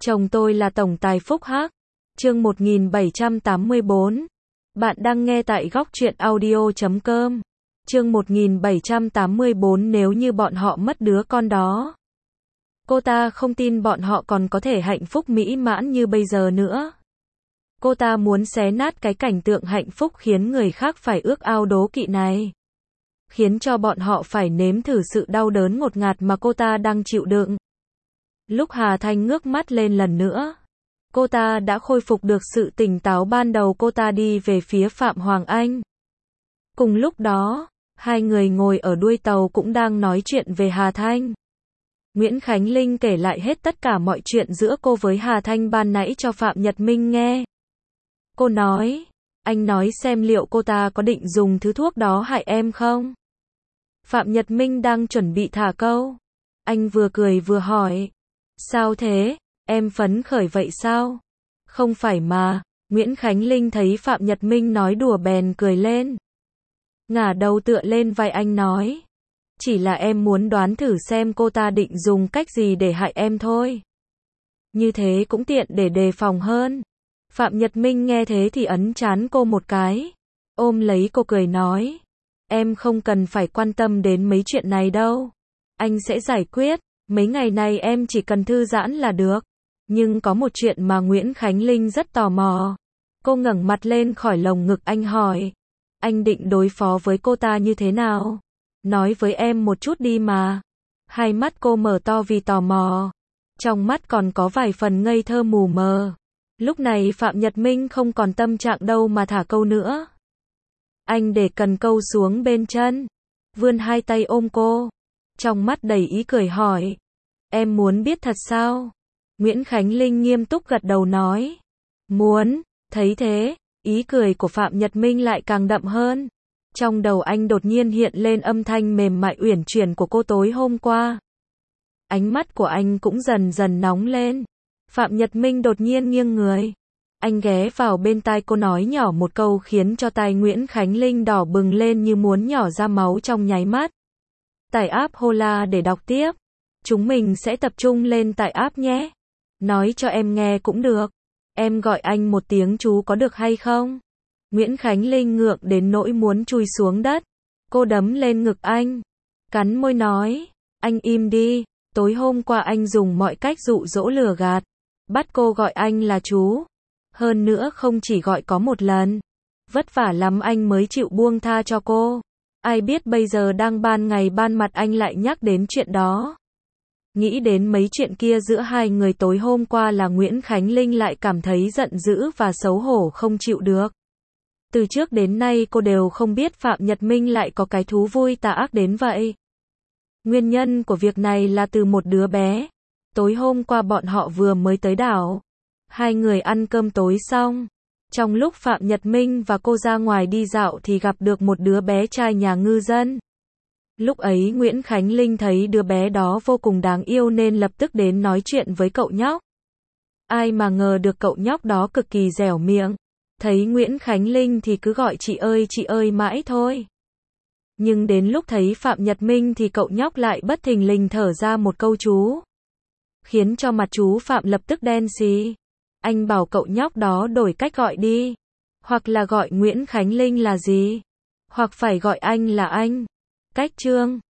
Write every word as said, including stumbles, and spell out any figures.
Chồng tôi là tổng tài Phúc Hắc. Chương một nghìn bảy trăm tám mươi bốn. Bạn đang nghe tại góc truyện audio chấm com. Chương một nghìn bảy trăm tám mươi bốn. Nếu như bọn họ mất đứa con đó, cô ta không tin bọn họ còn có thể hạnh phúc mỹ mãn như bây giờ nữa. Cô ta muốn xé nát cái cảnh tượng hạnh phúc khiến người khác phải ước ao đố kỵ này, khiến cho bọn họ phải nếm thử sự đau đớn ngột ngạt mà cô ta đang chịu đựng. Lúc Hà Thanh ngước mắt lên lần nữa, cô ta đã khôi phục được sự tỉnh táo ban đầu. Cô ta đi về phía Phạm Hoàng Anh. Cùng lúc đó, hai người ngồi ở đuôi tàu cũng đang nói chuyện về Hà Thanh. Nguyễn Khánh Linh kể lại hết tất cả mọi chuyện giữa cô với Hà Thanh ban nãy cho Phạm Nhật Minh nghe. Cô nói, anh nói xem liệu cô ta có định dùng thứ thuốc đó hại em không? Phạm Nhật Minh đang chuẩn bị thả câu. Anh vừa cười vừa hỏi, sao thế, em phấn khởi vậy sao? Không phải mà. Nguyễn Khánh Linh thấy Phạm Nhật Minh nói đùa bèn cười lên, ngả đầu tựa lên vai anh nói, chỉ là em muốn đoán thử xem cô ta định dùng cách gì để hại em thôi. Như thế cũng tiện để đề phòng hơn. Phạm Nhật Minh nghe thế thì ấn trán cô một cái, ôm lấy cô cười nói, em không cần phải quan tâm đến mấy chuyện này đâu, anh sẽ giải quyết, mấy ngày này em chỉ cần thư giãn là được. Nhưng có một chuyện mà Nguyễn Khánh Linh rất tò mò. Cô ngẩng mặt lên khỏi lồng ngực anh hỏi, anh định đối phó với cô ta như thế nào? Nói với em một chút đi mà. Hai mắt cô mở to vì tò mò, trong mắt còn có vài phần ngây thơ mù mờ. Lúc này Phạm Nhật Minh không còn tâm trạng đâu mà thả câu nữa. Anh để cần câu xuống bên chân, vươn hai tay ôm cô, trong mắt đầy ý cười hỏi, em muốn biết thật sao? Nguyễn Khánh Linh nghiêm túc gật đầu nói, muốn. Thấy thế, ý cười của Phạm Nhật Minh lại càng đậm hơn. Trong đầu anh đột nhiên hiện lên âm thanh mềm mại uyển chuyển của cô tối hôm qua. Ánh mắt của anh cũng dần dần nóng lên. Phạm Nhật Minh đột nhiên nghiêng người. Anh ghé vào bên tai cô nói nhỏ một câu khiến cho tai Nguyễn Khánh Linh đỏ bừng lên như muốn nhỏ ra máu trong nháy mắt. Tải app Hola để đọc tiếp. Chúng mình sẽ tập trung lên tải app nhé. Nói cho em nghe cũng được. Em gọi anh một tiếng chú có được hay không? Nguyễn Khánh Linh ngượng đến nỗi muốn chui xuống đất. Cô đấm lên ngực anh, cắn môi nói, anh im đi. Tối hôm qua anh dùng mọi cách dụ dỗ lừa gạt, bắt cô gọi anh là chú. Hơn nữa không chỉ gọi có một lần. Vất vả lắm anh mới chịu buông tha cho cô. Ai biết bây giờ đang ban ngày ban mặt anh lại nhắc đến chuyện đó. Nghĩ đến mấy chuyện kia giữa hai người tối hôm qua là Nguyễn Khánh Linh lại cảm thấy giận dữ và xấu hổ không chịu được. Từ trước đến nay cô đều không biết Phạm Nhật Minh lại có cái thú vui tà ác đến vậy. Nguyên nhân của việc này là từ một đứa bé. Tối hôm qua bọn họ vừa mới tới đảo. Hai người ăn cơm tối xong. Trong lúc Phạm Nhật Minh và cô ra ngoài đi dạo thì gặp được một đứa bé trai nhà ngư dân. Lúc ấy Nguyễn Khánh Linh thấy đứa bé đó vô cùng đáng yêu nên lập tức đến nói chuyện với cậu nhóc. Ai mà ngờ được cậu nhóc đó cực kỳ dẻo miệng. Thấy Nguyễn Khánh Linh thì cứ gọi chị ơi chị ơi mãi thôi. Nhưng đến lúc thấy Phạm Nhật Minh thì cậu nhóc lại bất thình lình thở ra một câu chú, khiến cho mặt chú Phạm lập tức đen xì. Anh bảo cậu nhóc đó đổi cách gọi đi. Hoặc là gọi Nguyễn Khánh Linh là gì, hoặc phải gọi anh là anh. Cách chương